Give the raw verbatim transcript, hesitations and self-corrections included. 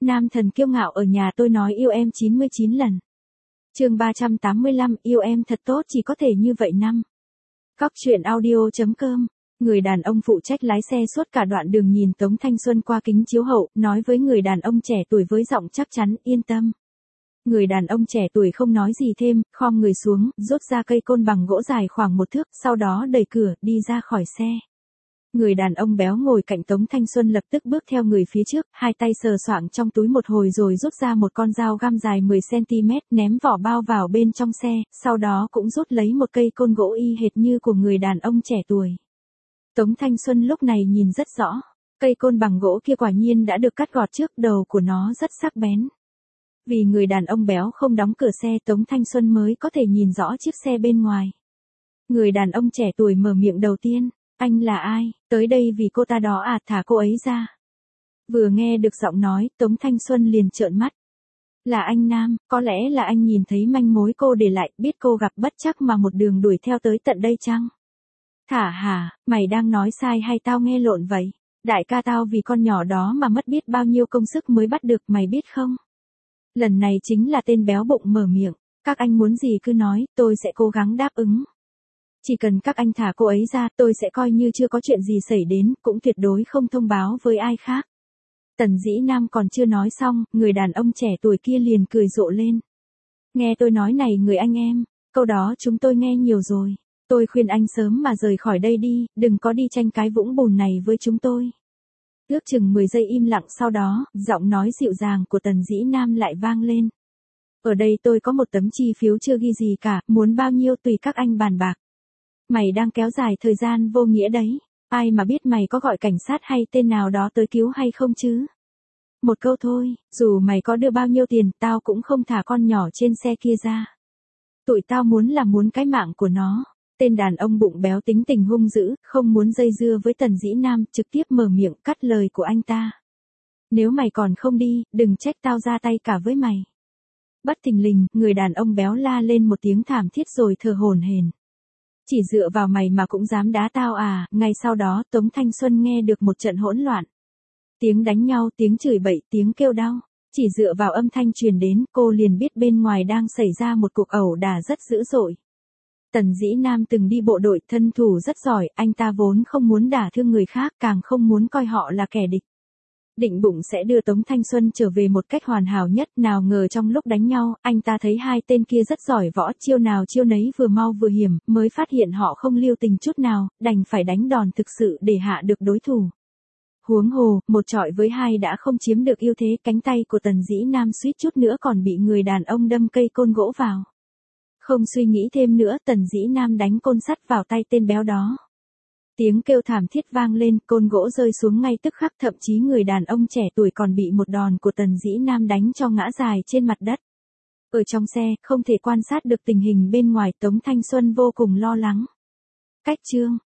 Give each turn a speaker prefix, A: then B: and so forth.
A: Nam thần kiêu ngạo ở nhà tôi nói yêu em chín mươi chín lần. Chương ba trăm tám mươi lăm, yêu em thật tốt chỉ có thể như vậy năm. Cóc truyện audio chấm com. Người đàn ông phụ trách lái xe suốt cả đoạn đường nhìn Tống Thanh Xuân qua kính chiếu hậu, nói với người đàn ông trẻ tuổi với giọng chắc chắn, yên tâm. Người đàn ông trẻ tuổi không nói gì thêm, khom người xuống, rút ra cây côn bằng gỗ dài khoảng một thước, sau đó đẩy cửa, đi ra khỏi xe. Người đàn ông béo ngồi cạnh Tống Thanh Xuân lập tức bước theo người phía trước, hai tay sờ soạng trong túi một hồi rồi rút ra một con dao găm dài mười xăng ti mét, ném vỏ bao vào bên trong xe, sau đó cũng rút lấy một cây côn gỗ y hệt như của người đàn ông trẻ tuổi. Tống Thanh Xuân lúc này nhìn rất rõ, cây côn bằng gỗ kia quả nhiên đã được cắt gọt trước, đầu của nó rất sắc bén. Vì người đàn ông béo không đóng cửa xe, Tống Thanh Xuân mới có thể nhìn rõ chiếc xe bên ngoài. Người đàn ông trẻ tuổi mở miệng đầu tiên, anh là ai, tới đây vì cô ta đó à, thả cô ấy ra. Vừa nghe được giọng nói, Tống Thanh Xuân liền trợn mắt. Là anh Nam, có lẽ là anh nhìn thấy manh mối cô để lại, biết cô gặp bất trắc mà một đường đuổi theo tới tận đây chăng? Thả hả, mày đang nói sai hay tao nghe lộn vậy? Đại ca tao vì con nhỏ đó mà mất biết bao nhiêu công sức mới bắt được, mày biết không? Lần này chính là tên béo bụng mở miệng, các anh muốn gì cứ nói, tôi sẽ cố gắng đáp ứng. Chỉ cần các anh thả cô ấy ra, tôi sẽ coi như chưa có chuyện gì xảy đến, cũng tuyệt đối không thông báo với ai khác. Tần Dĩ Nam còn chưa nói xong, người đàn ông trẻ tuổi kia liền cười rộ lên. Nghe tôi nói này người anh em, câu đó chúng tôi nghe nhiều rồi. Tôi khuyên anh sớm mà rời khỏi đây đi, đừng có đi tranh cái vũng bùn này với chúng tôi. Ước chừng mười giây im lặng sau đó, giọng nói dịu dàng của Tần Dĩ Nam lại vang lên. Ở đây tôi có một tấm chi phiếu chưa ghi gì cả, muốn bao nhiêu tùy các anh bàn bạc. Mày đang kéo dài thời gian vô nghĩa đấy, ai mà biết mày có gọi cảnh sát hay tên nào đó tới cứu hay không chứ? Một câu thôi, dù mày có đưa bao nhiêu tiền, tao cũng không thả con nhỏ trên xe kia ra. Tụi tao muốn là muốn cái mạng của nó. Tên đàn ông bụng béo tính tình hung dữ, không muốn dây dưa với Tần Dĩ Nam, trực tiếp mở miệng cắt lời của anh ta. Nếu mày còn không đi, đừng trách tao ra tay cả với mày. Bất thình lình, người đàn ông béo la lên một tiếng thảm thiết rồi thở hổn hển. Chỉ dựa vào mày mà cũng dám đá tao à? Ngay sau đó, Tống Thanh Xuân nghe được một trận hỗn loạn. Tiếng đánh nhau, tiếng chửi bậy, tiếng kêu đau. Chỉ dựa vào âm thanh truyền đến, cô liền biết bên ngoài đang xảy ra một cuộc ẩu đả rất dữ dội. Tần Dĩ Nam từng đi bộ đội, thân thủ rất giỏi, anh ta vốn không muốn đả thương người khác, càng không muốn coi họ là kẻ địch. Định bụng sẽ đưa Tống Thanh Xuân trở về một cách hoàn hảo nhất, nào ngờ trong lúc đánh nhau, anh ta thấy hai tên kia rất giỏi võ, chiêu nào chiêu nấy vừa mau vừa hiểm, mới phát hiện họ không lưu tình chút nào, đành phải đánh đòn thực sự để hạ được đối thủ. Huống hồ, một trọi với hai đã không chiếm được ưu thế, cánh tay của Tần Dĩ Nam suýt chút nữa còn bị người đàn ông đâm cây côn gỗ vào. Không suy nghĩ thêm nữa, Tần Dĩ Nam đánh côn sắt vào tay tên béo đó. Tiếng kêu thảm thiết vang lên, côn gỗ rơi xuống ngay tức khắc, thậm chí người đàn ông trẻ tuổi còn bị một đòn của Tần Dĩ Nam đánh cho ngã dài trên mặt đất. Ở trong xe, không thể quan sát được tình hình bên ngoài, Tống Thanh Xuân vô cùng lo lắng. Cách chương